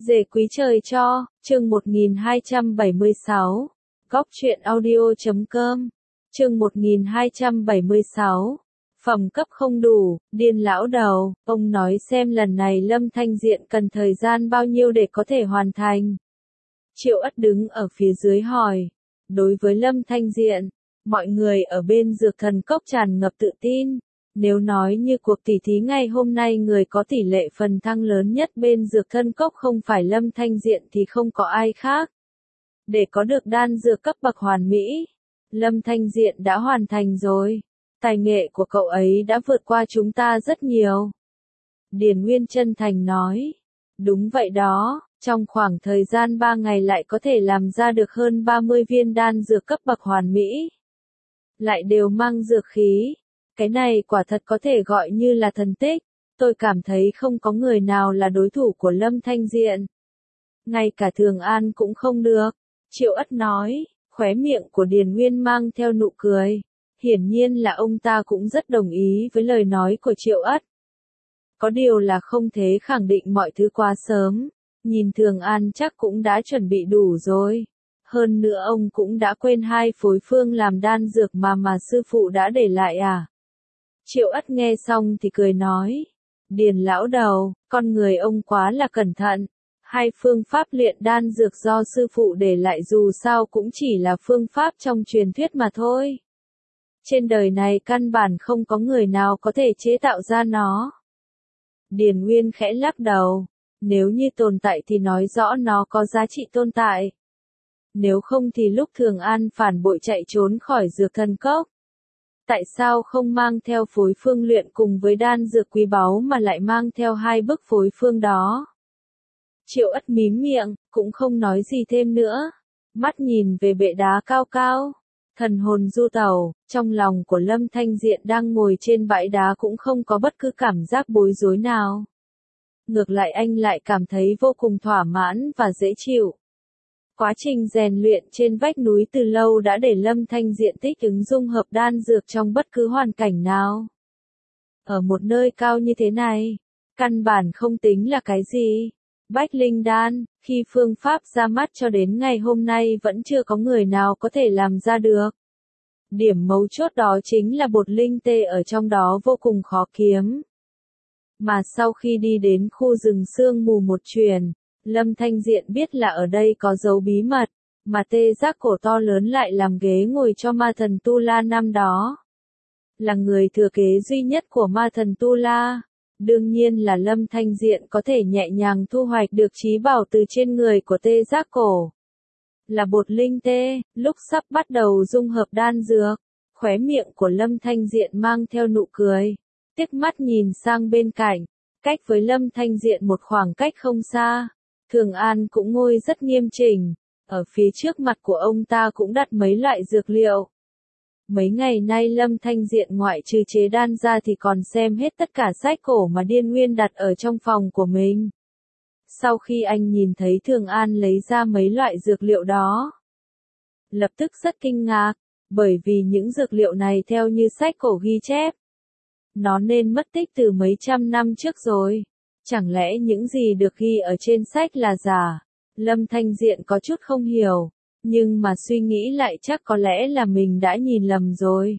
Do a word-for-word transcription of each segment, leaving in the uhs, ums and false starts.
Dề quý trời cho, chương một nghìn hai trăm bảy mươi sáu, góc truyện audio chấm com, chương một nghìn hai trăm bảy mươi sáu, phẩm cấp không đủ, điên lão đầu, ông nói xem lần này Lâm Thanh Diện cần thời gian bao nhiêu để có thể hoàn thành. Triệu Ất đứng ở phía dưới hỏi, đối với Lâm Thanh Diện, mọi người ở bên Dược Thần Cốc tràn ngập tự tin. Nếu nói như cuộc tỉ thí ngày hôm nay người có tỷ lệ phần thăng lớn nhất bên Dược Thần Cốc không phải Lâm Thanh Diện thì không có ai khác. Để có được đan dược cấp bậc hoàn mỹ, Lâm Thanh Diện đã hoàn thành rồi. Tài nghệ của cậu ấy đã vượt qua chúng ta rất nhiều. Điền Nguyên chân thành nói. Đúng vậy đó, trong khoảng thời gian ba ngày lại có thể làm ra được hơn ba mươi viên đan dược cấp bậc hoàn mỹ. Lại đều mang dược khí. Cái này quả thật có thể gọi như là thần tích, tôi cảm thấy không có người nào là đối thủ của Lâm Thanh Diện. Ngay cả Thường An cũng không được, Triệu Ất nói, khóe miệng của Điền Nguyên mang theo nụ cười. Hiển nhiên là ông ta cũng rất đồng ý với lời nói của Triệu Ất. Có điều là không thể khẳng định mọi thứ quá sớm, nhìn Thường An chắc cũng đã chuẩn bị đủ rồi. Hơn nữa ông cũng đã quên hai phối phương làm đan dược mà mà sư phụ đã để lại à. Triệu Ất nghe xong thì cười nói, Điền lão đầu, con người ông quá là cẩn thận. Hai phương pháp luyện đan dược do sư phụ để lại dù sao cũng chỉ là phương pháp trong truyền thuyết mà thôi. Trên đời này căn bản không có người nào có thể chế tạo ra nó. Điền Nguyên khẽ lắc đầu, nếu như tồn tại thì nói rõ nó có giá trị tồn tại. Nếu không thì lúc Thường An phản bội chạy trốn khỏi Dược Thần Cốc. Tại sao không mang theo phối phương luyện cùng với đan dược quý báu mà lại mang theo hai bức phối phương đó? Triệu Ất mím miệng, cũng không nói gì thêm nữa. Mắt nhìn về bệ đá cao cao. Thần hồn du tàu, trong lòng của Lâm Thanh Diện đang ngồi trên bãi đá cũng không có bất cứ cảm giác bối rối nào. Ngược lại anh lại cảm thấy vô cùng thỏa mãn và dễ chịu. Quá trình rèn luyện trên vách núi từ lâu đã để Lâm Thanh Diện thích ứng dung hợp đan dược trong bất cứ hoàn cảnh nào. Ở một nơi cao như thế này, căn bản không tính là cái gì. Bách linh đan, khi phương pháp ra mắt cho đến ngày hôm nay vẫn chưa có người nào có thể làm ra được. Điểm mấu chốt đó chính là bột linh tê ở trong đó vô cùng khó kiếm. Mà sau khi đi đến khu rừng sương mù một truyền, Lâm Thanh Diện biết là ở đây có dấu bí mật, mà tê giác cổ to lớn lại làm ghế ngồi cho ma thần Tu La năm đó. Là người thừa kế duy nhất của ma thần Tu La. Đương nhiên là Lâm Thanh Diện có thể nhẹ nhàng thu hoạch được trí bảo từ trên người của tê giác cổ. Là bột linh tê, lúc sắp bắt đầu dung hợp đan dược, khóe miệng của Lâm Thanh Diện mang theo nụ cười. Tiếc mắt nhìn sang bên cạnh, cách với Lâm Thanh Diện một khoảng cách không xa. Thường An cũng ngồi rất nghiêm chỉnh, ở phía trước mặt của ông ta cũng đặt mấy loại dược liệu. Mấy ngày nay Lâm Thanh Diện ngoại trừ chế đan ra thì còn xem hết tất cả sách cổ mà Điền Nguyên đặt ở trong phòng của mình. Sau khi anh nhìn thấy Thường An lấy ra mấy loại dược liệu đó, lập tức rất kinh ngạc, bởi vì những dược liệu này theo như sách cổ ghi chép, nó nên mất tích từ mấy trăm năm trước rồi. Chẳng lẽ những gì được ghi ở trên sách là giả? Lâm Thanh Diện có chút không hiểu, nhưng mà suy nghĩ lại chắc có lẽ là mình đã nhìn lầm rồi.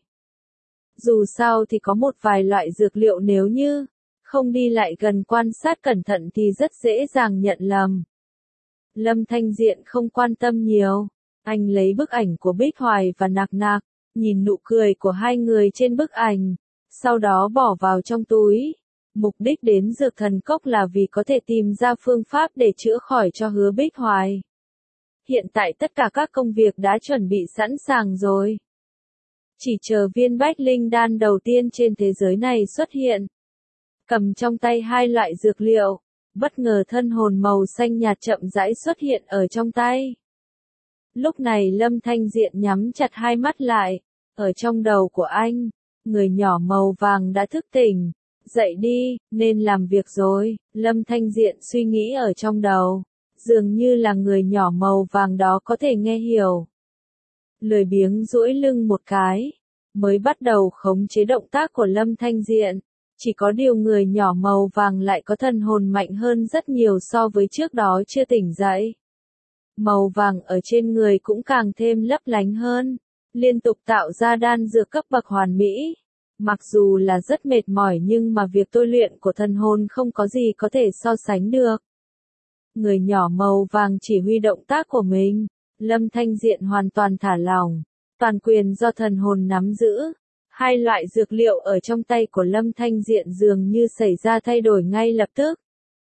Dù sao thì có một vài loại dược liệu nếu như không đi lại gần quan sát cẩn thận thì rất dễ dàng nhận lầm. Lâm Thanh Diện không quan tâm nhiều, anh lấy bức ảnh của Bích Hoài và Nạc Nạc, nhìn nụ cười của hai người trên bức ảnh, sau đó bỏ vào trong túi. Mục đích đến Dược Thần Cốc là vì có thể tìm ra phương pháp để chữa khỏi cho Hứa Bích Hoài. Hiện tại tất cả các công việc đã chuẩn bị sẵn sàng rồi. Chỉ chờ viên bách linh đan đầu tiên trên thế giới này xuất hiện. Cầm trong tay hai loại dược liệu, bất ngờ thân hồn màu xanh nhạt chậm rãi xuất hiện ở trong tay. Lúc này Lâm Thanh Diện nhắm chặt hai mắt lại, ở trong đầu của anh, người nhỏ màu vàng đã thức tỉnh. Dậy đi, nên làm việc rồi, Lâm Thanh Diện suy nghĩ ở trong đầu. Dường như là người nhỏ màu vàng đó có thể nghe hiểu. Lười biếng duỗi lưng một cái, mới bắt đầu khống chế động tác của Lâm Thanh Diện. Chỉ có điều người nhỏ màu vàng lại có thần hồn mạnh hơn rất nhiều so với trước đó chưa tỉnh dậy. Màu vàng ở trên người cũng càng thêm lấp lánh hơn, liên tục tạo ra đan dược cấp bậc hoàn mỹ. Mặc dù là rất mệt mỏi nhưng mà việc tôi luyện của thần hồn không có gì có thể so sánh được. Người nhỏ màu vàng chỉ huy động tác của mình, Lâm Thanh Diện hoàn toàn thả lỏng, toàn quyền do thần hồn nắm giữ. Hai loại dược liệu ở trong tay của Lâm Thanh Diện dường như xảy ra thay đổi ngay lập tức.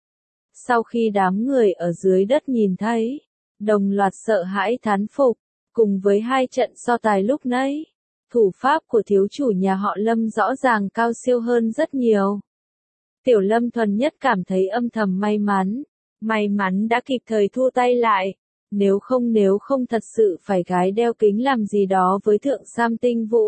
Sau khi đám người ở dưới đất nhìn thấy, đồng loạt sợ hãi thán phục, cùng với hai trận so tài lúc nãy, thủ pháp của thiếu chủ nhà họ Lâm rõ ràng cao siêu hơn rất nhiều. Tiểu Lâm thuần nhất cảm thấy âm thầm may mắn, may mắn đã kịp thời thu tay lại, nếu không nếu không thật sự phải gái đeo kính làm gì đó với thượng Sam Tinh Vũ.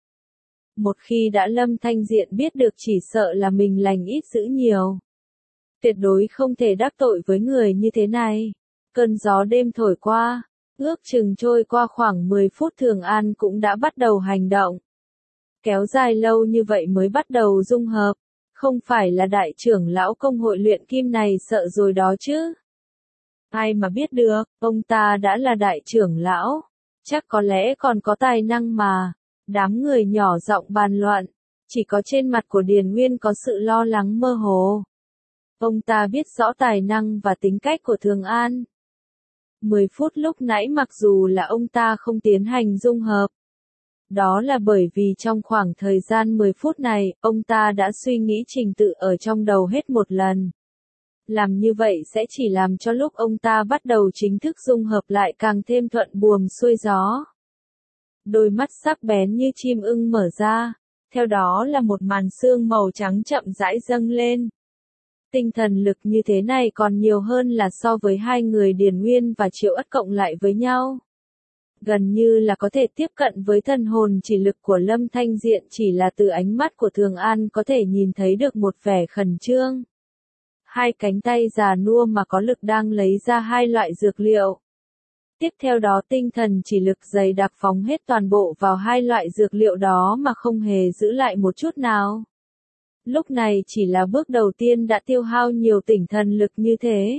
Một khi đã Lâm Thanh Diện biết được chỉ sợ là mình lành ít dữ nhiều. Tuyệt đối không thể đắc tội với người như thế này. Cơn gió đêm thổi qua, ước chừng trôi qua khoảng mười phút Thường An cũng đã bắt đầu hành động. Kéo dài lâu như vậy mới bắt đầu dung hợp, không phải là đại trưởng lão công hội luyện kim này sợ rồi đó chứ. Ai mà biết được, ông ta đã là đại trưởng lão, chắc có lẽ còn có tài năng mà. Đám người nhỏ giọng bàn luận, chỉ có trên mặt của Điền Nguyên có sự lo lắng mơ hồ. Ông ta biết rõ tài năng và tính cách của Thường An. mười phút lúc nãy mặc dù là ông ta không tiến hành dung hợp. Đó là bởi vì trong khoảng thời gian mười phút này, ông ta đã suy nghĩ trình tự ở trong đầu hết một lần. Làm như vậy sẽ chỉ làm cho lúc ông ta bắt đầu chính thức dung hợp lại càng thêm thuận buồm xuôi gió. Đôi mắt sắc bén như chim ưng mở ra, theo đó là một màn sương màu trắng chậm rãi dâng lên. Tinh thần lực như thế này còn nhiều hơn là so với hai người Điền Nguyên và Triệu Ất cộng lại với nhau. Gần như là có thể tiếp cận với thần hồn chỉ lực của Lâm Thanh Diện, chỉ là từ ánh mắt của Thường An có thể nhìn thấy được một vẻ khẩn trương. Hai cánh tay già nua mà có lực đang lấy ra hai loại dược liệu. Tiếp theo đó tinh thần chỉ lực dày đặc phóng hết toàn bộ vào hai loại dược liệu đó mà không hề giữ lại một chút nào. Lúc này chỉ là bước đầu tiên đã tiêu hao nhiều tinh thần lực như thế.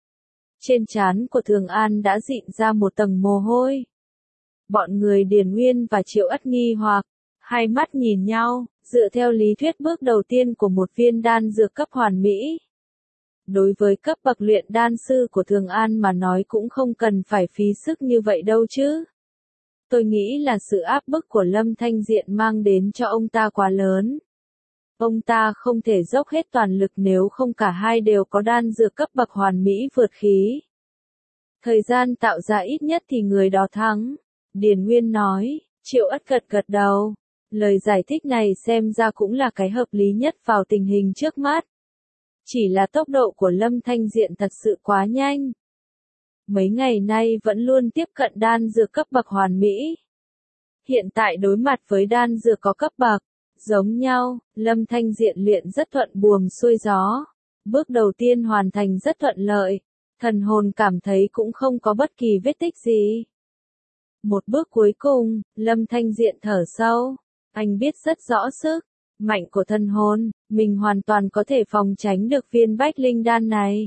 Trên trán của Thường An đã dịn ra một tầng mồ hôi. Bọn người Điền Nguyên và Triệu Ất nghi hoặc, hai mắt nhìn nhau, dựa theo lý thuyết bước đầu tiên của một viên đan dược cấp hoàn mỹ. Đối với cấp bậc luyện đan sư của Thường An mà nói cũng không cần phải phí sức như vậy đâu chứ. Tôi nghĩ là sự áp bức của Lâm Thanh Diện mang đến cho ông ta quá lớn. Ông ta không thể dốc hết toàn lực nếu không cả hai đều có đan dược cấp bậc hoàn mỹ vượt khí. Thời gian tạo ra ít nhất thì người đó thắng. Điền Nguyên nói, Triệu Ất gật gật đầu. Lời giải thích này xem ra cũng là cái hợp lý nhất vào tình hình trước mắt. Chỉ là tốc độ của Lâm Thanh Diện thật sự quá nhanh. Mấy ngày nay vẫn luôn tiếp cận đan dược cấp bậc hoàn mỹ. Hiện tại đối mặt với đan dược có cấp bậc giống nhau, Lâm Thanh Diện luyện rất thuận buồm xuôi gió. Bước đầu tiên hoàn thành rất thuận lợi, thần hồn cảm thấy cũng không có bất kỳ vết tích gì. Một bước cuối cùng, Lâm Thanh Diện thở sâu, anh biết rất rõ sức mạnh của thần hồn, mình hoàn toàn có thể phòng tránh được viên bách linh đan này.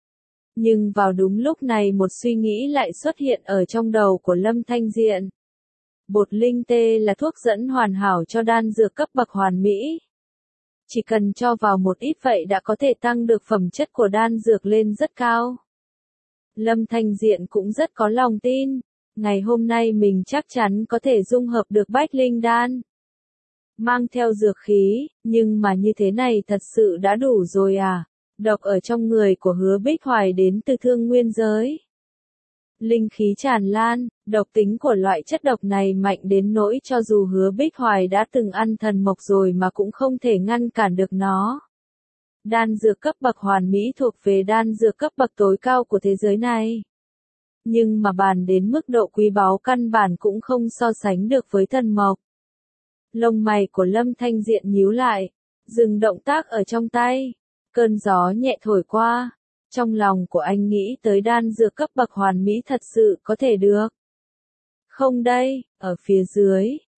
Nhưng vào đúng lúc này một suy nghĩ lại xuất hiện ở trong đầu của Lâm Thanh Diện. Bột linh tê là thuốc dẫn hoàn hảo cho đan dược cấp bậc hoàn mỹ. Chỉ cần cho vào một ít vậy đã có thể tăng được phẩm chất của đan dược lên rất cao. Lâm Thanh Diện cũng rất có lòng tin, ngày hôm nay mình chắc chắn có thể dung hợp được bách linh đan. Mang theo dược khí, nhưng mà như thế này thật sự đã đủ rồi à? Độc ở trong người của Hứa Bích Hoài đến từ Thương Nguyên giới. Linh khí tràn lan, độc tính của loại chất độc này mạnh đến nỗi cho dù Hứa Bích Hoài đã từng ăn thần mộc rồi mà cũng không thể ngăn cản được nó. Đan dược cấp bậc hoàn mỹ thuộc về đan dược cấp bậc tối cao của thế giới này. Nhưng mà bàn đến mức độ quý báu căn bản cũng không so sánh được với thần mộc. Lông mày của Lâm Thanh Diện nhíu lại, dừng động tác ở trong tay. Cơn gió nhẹ thổi qua, trong lòng của anh nghĩ tới đan dược cấp bậc hoàn mỹ thật sự có thể được. Không đây, ở phía dưới,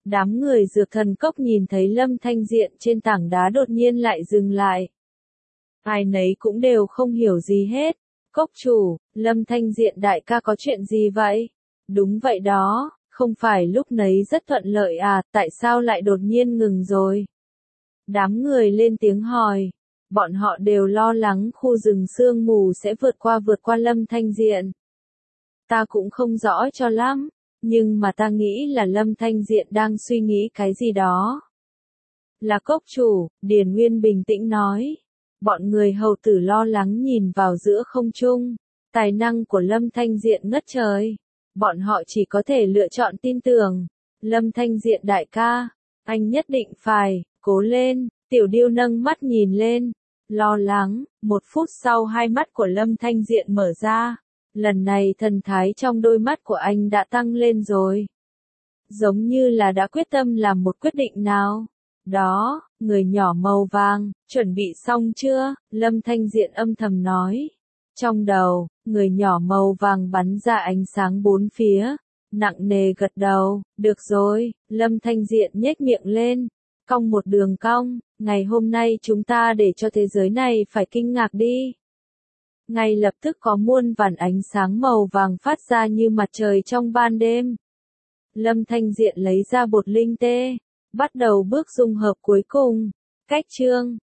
Đám người dược thần cốc nhìn thấy Lâm Thanh Diện trên tảng đá đột nhiên lại dừng lại. Ai nấy cũng đều không hiểu gì hết. Cốc chủ, Lâm Thanh Diện đại ca có chuyện gì vậy? Đúng vậy đó, không phải lúc nấy rất thuận lợi à, tại sao lại đột nhiên ngừng rồi? Đám người lên tiếng hỏi. Bọn họ đều lo lắng khu rừng sương mù sẽ vượt qua vượt qua Lâm Thanh Diện. Ta cũng không rõ cho lắm, nhưng mà ta nghĩ là Lâm Thanh Diện đang suy nghĩ cái gì đó. Là cốc chủ, Điền Nguyên bình tĩnh nói. Bọn người hầu tử lo lắng nhìn vào giữa không trung. Tài năng của Lâm Thanh Diện ngất trời. Bọn họ chỉ có thể lựa chọn tin tưởng. Lâm Thanh Diện đại ca, anh nhất định phải, cố lên. Tiểu Điêu nâng mắt nhìn lên. Lo lắng, một phút sau hai mắt của Lâm Thanh Diện mở ra. Lần này thần thái trong đôi mắt của anh đã tăng lên rồi. Giống như là đã quyết tâm làm một quyết định nào. Đó, người nhỏ màu vàng, chuẩn bị xong chưa? Lâm Thanh Diện âm thầm nói. Trong đầu, người nhỏ màu vàng bắn ra ánh sáng bốn phía. Nặng nề gật đầu, được rồi, Lâm Thanh Diện nhếch miệng lên. Cong một đường cong, ngày hôm nay chúng ta để cho thế giới này phải kinh ngạc đi. Ngay lập tức có muôn vàn ánh sáng màu vàng phát ra như mặt trời trong ban đêm. Lâm Thanh Diện lấy ra bột linh tê, bắt đầu bước dung hợp cuối cùng. Cách chương